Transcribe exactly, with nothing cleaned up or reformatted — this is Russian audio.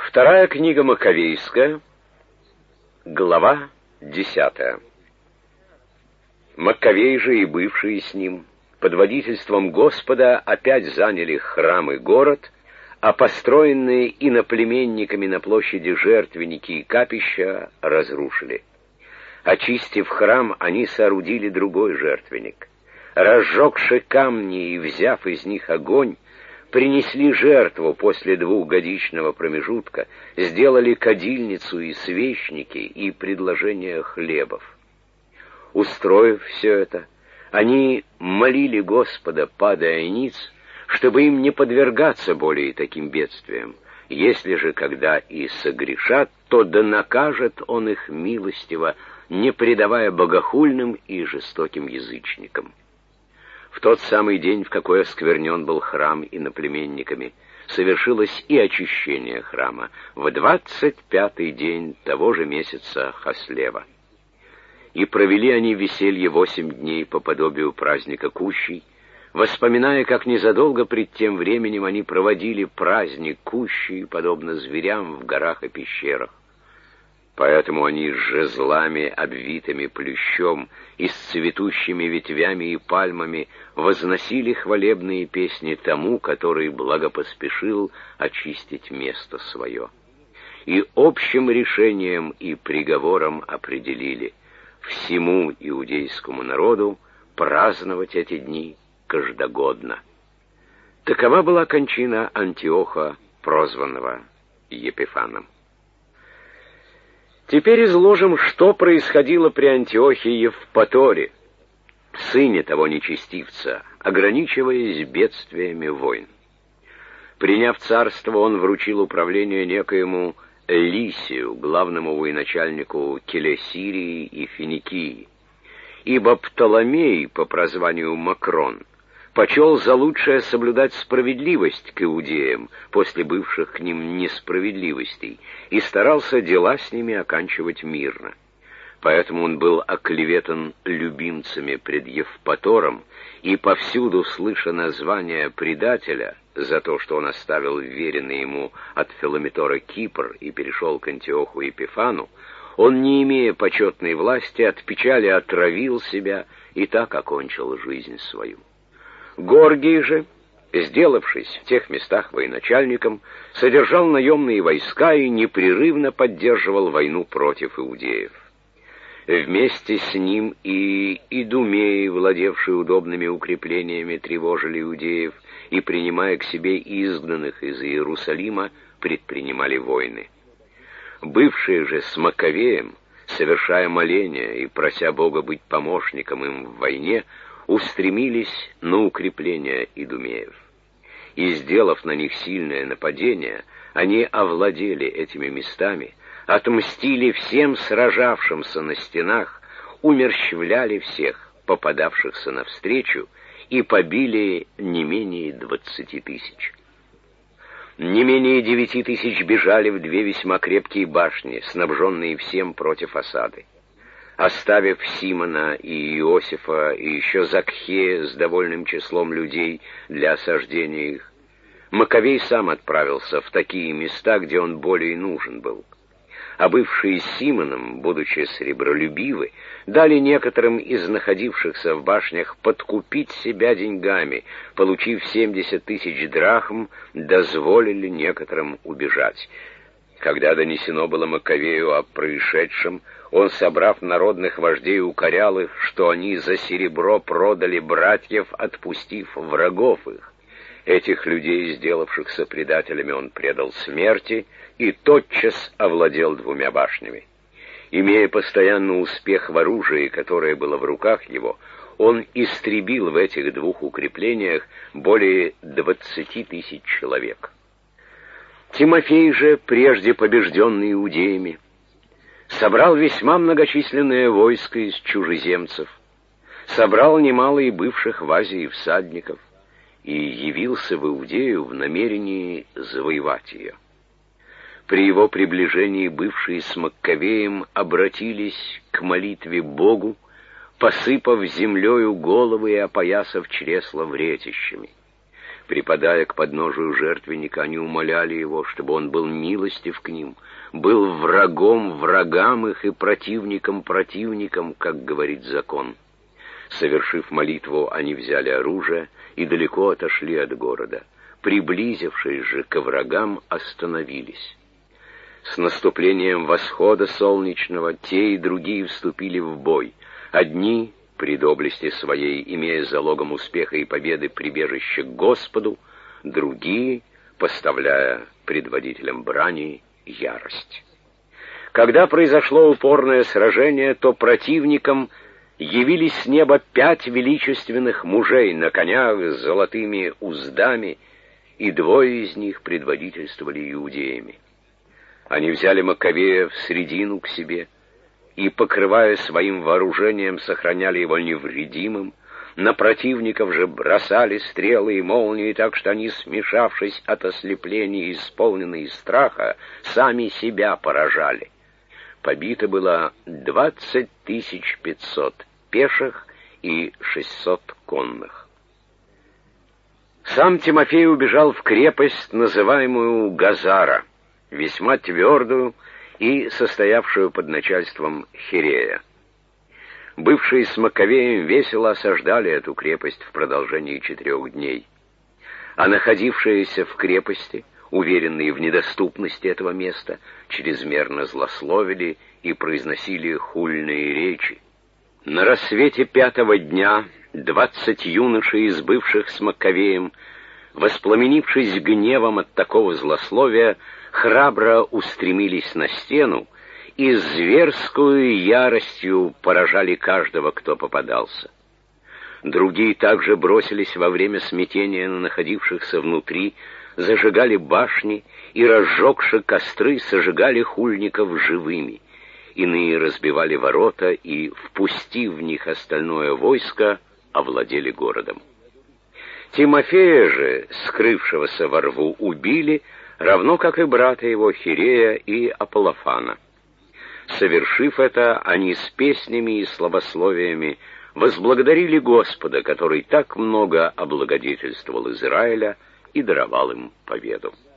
Вторая книга Маковейская, глава десятая. Маковей же и бывшие с ним под водительством Господа опять заняли храм и город, а построенные иноплеменниками на площади жертвенники и капища разрушили. Очистив храм, они соорудили другой жертвенник. Разжегши камни и взяв из них огонь, принесли жертву после двухгодичного промежутка, сделали кадильницу и свечники и предложение хлебов. Устроив все это, они молили Господа, падая ниц, чтобы им не подвергаться более таким бедствиям. Если же когда и согрешат, то да накажет он их милостиво, не предавая богохульным и жестоким язычникам. В тот самый день, в какой осквернен был храм иноплеменниками, совершилось и очищение храма в двадцать пятый день того же месяца Хаслева. И провели они веселье восемь дней по подобию праздника Кущей, воспоминая, как незадолго пред тем временем они проводили праздник Кущей, подобно зверям в горах и пещерах. Поэтому они с жезлами, обвитыми плющом, и с цветущими ветвями и пальмами возносили хвалебные песни тому, который благопоспешил очистить место свое. И общим решением и приговором определили всему иудейскому народу праздновать эти дни каждогодно. Такова была кончина Антиоха, прозванного Епифаном. Теперь изложим, что происходило при Антиохе Евпаторе, сыне того нечестивца, ограничиваясь бедствиями войн. Приняв царство, он вручил управление некоему Лисию, главному военачальнику Келесирии и Финикии, ибо Птоломей, по прозванию Макрон, почел за лучшее соблюдать справедливость к иудеям после бывших к ним несправедливостей и старался дела с ними оканчивать мирно. Поэтому он был оклеветан любимцами пред Евпатором, и повсюду, слыша название предателя за то, что он оставил веренный ему от Филометора Кипр и перешел к Антиоху Епифану, он, не имея почетной власти, от печали отравил себя и так окончил жизнь свою. Горгий же, сделавшись в тех местах военачальником, содержал наемные войска и непрерывно поддерживал войну против иудеев. Вместе с ним и идумеи, владевшие удобными укреплениями, тревожили иудеев и, принимая к себе изгнанных из Иерусалима, предпринимали войны. Бывшие же с Маковеем, совершая моления и прося Бога быть помощником им в войне, устремились на укрепление идумеев. И, сделав на них сильное нападение, они овладели этими местами, отмстили всем сражавшимся на стенах, умерщвляли всех попадавшихся навстречу и побили не менее двадцати тысяч. Не менее девяти тысяч бежали в две весьма крепкие башни, снабженные всем против осады. Оставив Симона и Иосифа и еще Закхея с довольным числом людей для осаждения их, Маковей сам отправился в такие места, где он более нужен был. А бывшие с Симоном, будучи сребролюбивы, дали некоторым из находившихся в башнях подкупить себя деньгами, получив семьдесят тысяч драхм, дозволили некоторым убежать. Когда донесено было Маковею о происшедшем, он, собрав народных вождей, укорял их, что они за серебро продали братьев, отпустив врагов их. Этих людей, сделавшихся предателями, он предал смерти и тотчас овладел двумя башнями. Имея постоянный успех в оружии, которое было в руках его, он истребил в этих двух укреплениях более двадцати тысяч человек. Тимофей же, прежде побежденный иудеями, собрал весьма многочисленное войско из чужеземцев, собрал немало и бывших в Азии всадников, и явился в Иудею в намерении завоевать ее. При его приближении бывшие с Маккавеем обратились к молитве Богу, посыпав землею головы и опоясав чресла вретищами. Припадая к подножию жертвенника, они умоляли его, чтобы он был милостив к ним, был врагом врагам их и противником противникам, как говорит закон. Совершив молитву, они взяли оружие и далеко отошли от города. Приблизившись же к врагам, остановились. С наступлением восхода солнечного те и другие вступили в бой. Одни, при доблести своей, имея залогом успеха и победы прибежище к Господу, другие, поставляя предводителям брани ярость. Когда произошло упорное сражение, то противникам явились с неба пять величественных мужей на конях с золотыми уздами, и двое из них предводительствовали иудеями. Они взяли Маккавея в средину к себе и, покрывая своим вооружением, сохраняли его невредимым. На противников же бросали стрелы и молнии так, что они, смешавшись от ослепления и исполненные страха, сами себя поражали. Побито было двадцать тысяч пятьсот пеших и шестьсот конных. Сам Тимофей убежал в крепость, называемую Газара, весьма твердую и состоявшую под начальством Хирея. Бывшие с Маккавеем весело осаждали эту крепость в продолжении четырех дней, а находившиеся в крепости, уверенные в недоступности этого места, чрезмерно злословили и произносили хульные речи. На рассвете пятого дня двадцать юношей из бывших с Маккавеем, воспламенившись гневом от такого злословия, храбро устремились на стену и зверскую яростью поражали каждого, кто попадался. Другие также бросились во время смятения на находившихся внутри, зажигали башни и, разжегши костры, сожигали хульников живыми. Иные разбивали ворота и, впустив в них остальное войско, овладели городом. Тимофея же, скрывшегося во рву, убили, равно как и брата его Хирея и Аполлофана. Совершив это, они с песнями и славословиями возблагодарили Господа, который так много облагодетельствовал Израиля и даровал им победу.